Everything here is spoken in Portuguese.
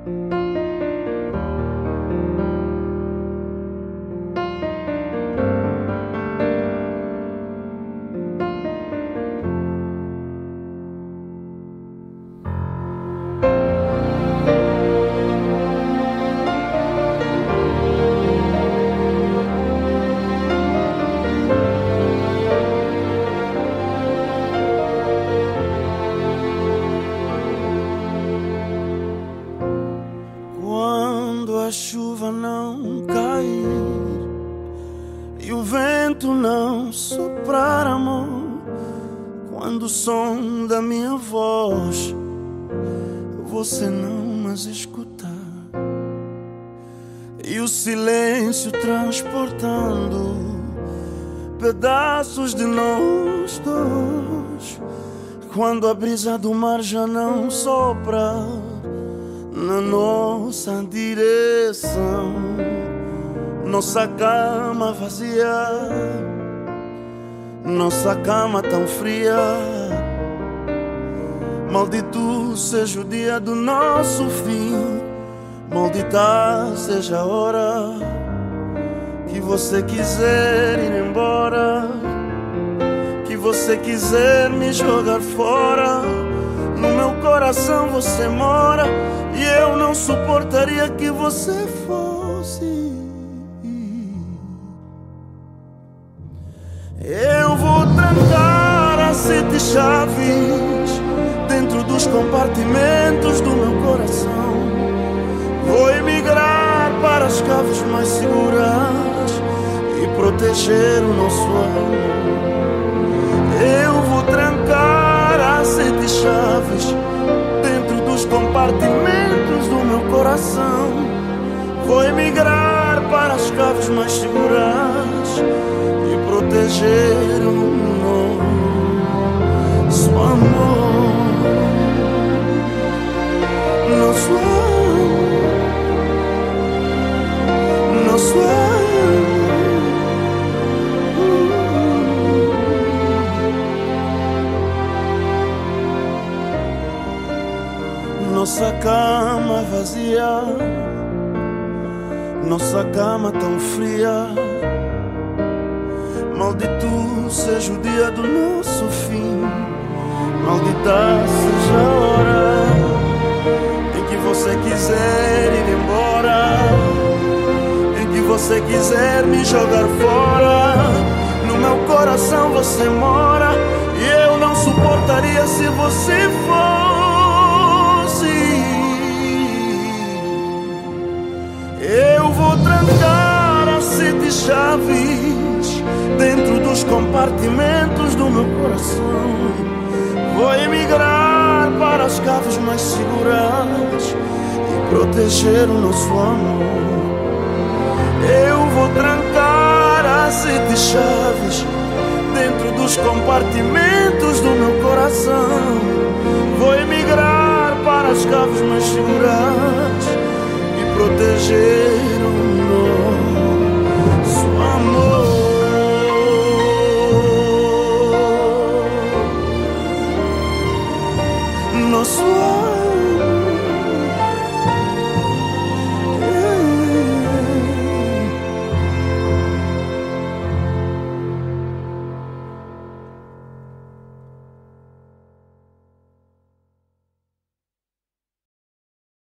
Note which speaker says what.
Speaker 1: Quando a chuva não cair e o vento não soprar, amor, quando o som da minha voz você não mais escutar, e o silêncio transportando pedaços de nós dois, quando a brisa do mar já não sopra na nossa direção, nossa cama vazia, nossa cama tão fria, maldito seja o dia do nosso fim, maldita seja a hora que você quiser ir embora, que você quiser me jogar fora. No meu coração você mora e eu não suportaria que você fosse. Eu vou trancar as 7 chaves dentro dos compartimentos do meu coração. Vou emigrar para as caves mais seguras e proteger o nosso amor. Eu vou trancar as 7 chaves dentro dos compartimentos do meu coração. Vou emigrar para as caves mais seguras e proteger o nosso amor. Nosso amor, nosso amor. Nossa cama vazia, nossa cama tão fria, maldito seja o dia do nosso fim, maldita seja a hora em que você quiser ir embora, em que você quiser me jogar fora. No meu coração você mora e eu não suportaria se você fosse. Eu vou trancar as 7 chaves dentro dos compartimentos do meu coração. Vou emigrar para as caves mais seguras e proteger o nosso amor. Eu vou trancar as 7 chaves dentro dos compartimentos do meu coração. Vou emigrar para as caves mais seguras e proteger o nosso amor. Nosso amor.